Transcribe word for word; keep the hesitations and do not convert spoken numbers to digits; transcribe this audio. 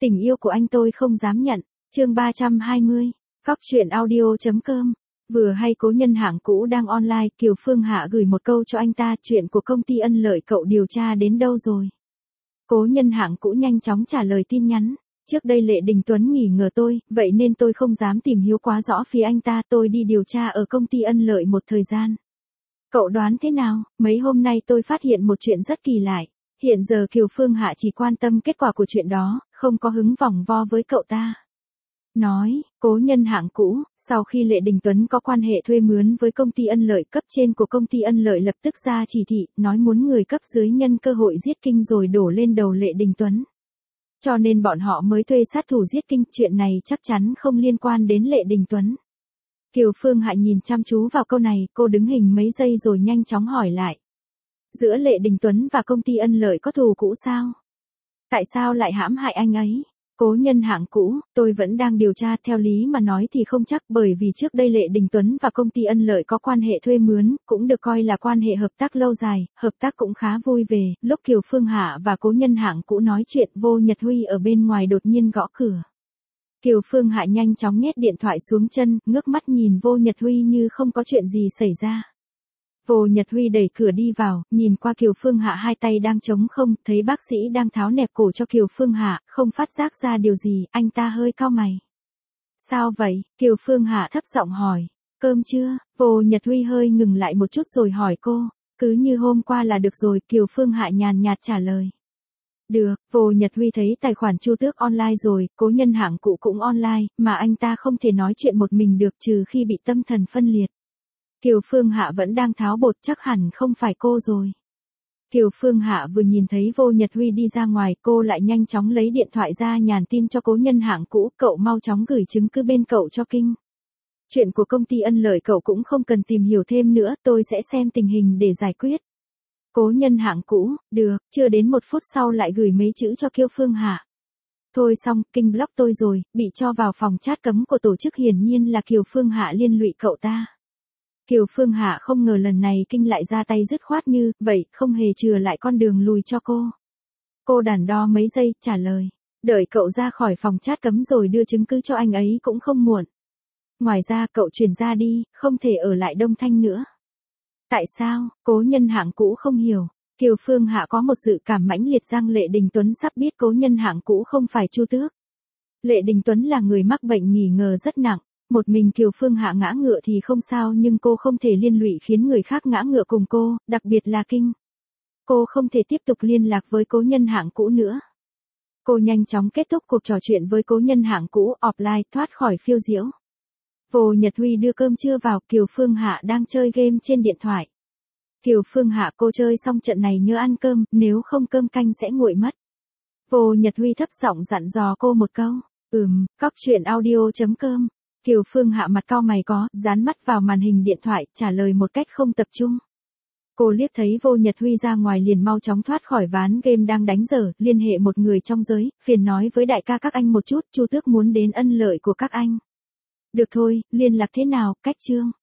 Tình yêu của anh tôi không dám nhận. Chương ba trăm hai mươi. Cóc truyện audio chấm com. Vừa hay Cố Nhân hạng cũ đang online, Kiều Phương Hạ gửi một câu cho anh ta, chuyện của công ty Ân Lợi cậu điều tra đến đâu rồi? Cố Nhân hạng cũ nhanh chóng trả lời tin nhắn. Trước đây Lệ Đình Tuấn nghỉ ngờ tôi, vậy nên tôi không dám tìm hiểu quá rõ phía anh ta, tôi đi điều tra ở công ty Ân Lợi một thời gian. Cậu đoán thế nào? Mấy hôm nay tôi phát hiện một chuyện rất kỳ lạ. Hiện giờ Kiều Phương Hạ chỉ quan tâm kết quả của chuyện đó, không có hứng vòng vo với cậu ta. Nói, Cố Nhân hạng cũ, sau khi Lệ Đình Tuấn có quan hệ thuê mướn với công ty Ân Lợi, cấp trên của công ty Ân Lợi lập tức ra chỉ thị, nói muốn người cấp dưới nhân cơ hội giết Kinh rồi đổ lên đầu Lệ Đình Tuấn. Cho nên bọn họ mới thuê sát thủ giết Kinh, chuyện này chắc chắn không liên quan đến Lệ Đình Tuấn. Kiều Phương Hạ nhìn chăm chú vào câu này, cô đứng hình mấy giây rồi nhanh chóng hỏi lại. Giữa Lệ Đình Tuấn và công ty Ân Lợi có thù cũ sao? Tại sao lại hãm hại anh ấy? Cố Nhân hạng cũ, tôi vẫn đang điều tra, theo lý mà nói thì không chắc, bởi vì trước đây Lệ Đình Tuấn và công ty Ân Lợi có quan hệ thuê mướn, cũng được coi là quan hệ hợp tác lâu dài, hợp tác cũng khá vui vẻ. Lúc Kiều Phương Hạ và Cố Nhân hạng cũ nói chuyện, Vô Nhật Huy ở bên ngoài đột nhiên gõ cửa. Kiều Phương Hạ nhanh chóng nhét điện thoại xuống chân, ngước mắt nhìn Vô Nhật Huy như không có chuyện gì xảy ra. Vô Nhật Huy đẩy cửa đi vào, nhìn qua Kiều Phương Hạ hai tay đang trống không, thấy bác sĩ đang tháo nẹp cổ cho Kiều Phương Hạ, không phát giác ra điều gì, anh ta hơi cau mày. Sao vậy? Kiều Phương Hạ thấp giọng hỏi. Cơm chưa? Vô Nhật Huy hơi ngừng lại một chút rồi hỏi cô. Cứ như hôm qua là được rồi, Kiều Phương Hạ nhàn nhạt trả lời. Được, Vô Nhật Huy thấy tài khoản Chu Tước online rồi, Cố Nhân hạng cũ cũng online, mà anh ta không thể nói chuyện một mình được trừ khi bị tâm thần phân liệt. Kiều Phương Hạ vẫn đang tháo bột, chắc hẳn không phải cô rồi. Kiều Phương Hạ vừa nhìn thấy Vô Nhật Huy đi ra ngoài, cô lại nhanh chóng lấy điện thoại ra nhắn tin cho Cố Nhân hạng cũ, cậu mau chóng gửi chứng cứ bên cậu cho Kinh. Chuyện của công ty Ân Lợi cậu cũng không cần tìm hiểu thêm nữa, tôi sẽ xem tình hình để giải quyết. Cố Nhân hạng cũ, được, chưa đến một phút sau lại gửi mấy chữ cho Kiều Phương Hạ. Thôi xong, Kinh block tôi rồi, bị cho vào phòng chat cấm của tổ chức, hiển nhiên là Kiều Phương Hạ liên lụy cậu ta. Kiều Phương Hạ không ngờ lần này Kinh lại ra tay dứt khoát như vậy, không hề chừa lại con đường lùi cho cô. Cô đắn đo mấy giây, trả lời. Đợi cậu ra khỏi phòng chat cấm rồi đưa chứng cứ cho anh ấy cũng không muộn. Ngoài ra cậu chuyển ra đi, không thể ở lại Đông Thanh nữa. Tại sao? Cố Nhân hạng cũ không hiểu. Kiều Phương Hạ có một dự cảm mãnh liệt rằng Lệ Đình Tuấn sắp biết Cố Nhân hạng cũ không phải Chu Tước. Lệ Đình Tuấn là người mắc bệnh nghỉ ngờ rất nặng. Một mình Kiều Phương Hạ ngã ngựa thì không sao, nhưng cô không thể liên lụy khiến người khác ngã ngựa cùng cô, đặc biệt là Kinh. Cô không thể tiếp tục liên lạc với Cố Nhân hạng cũ nữa. Cô nhanh chóng kết thúc cuộc trò chuyện với Cố Nhân hạng cũ, offline, thoát khỏi phiêu diễu. Vô Nhật Huy đưa cơm trưa vào, Kiều Phương Hạ đang chơi game trên điện thoại. Kiều Phương Hạ, cô chơi xong trận này nhớ ăn cơm, nếu không cơm canh sẽ nguội mất. Vô Nhật Huy thấp giọng dặn dò cô một câu. Ừm, cóc truyện audio chấm com. Kiều Phương Hạ mặt cau mày có, dán mắt vào màn hình điện thoại, trả lời một cách không tập trung. Cô liếc thấy Vô Nhật Huy ra ngoài liền mau chóng thoát khỏi ván game đang đánh dở, liên hệ một người trong giới, phiền nói với đại ca các anh một chút, Chu Tước muốn đến Ân Lợi của các anh. Được thôi, liên lạc thế nào, cách chương.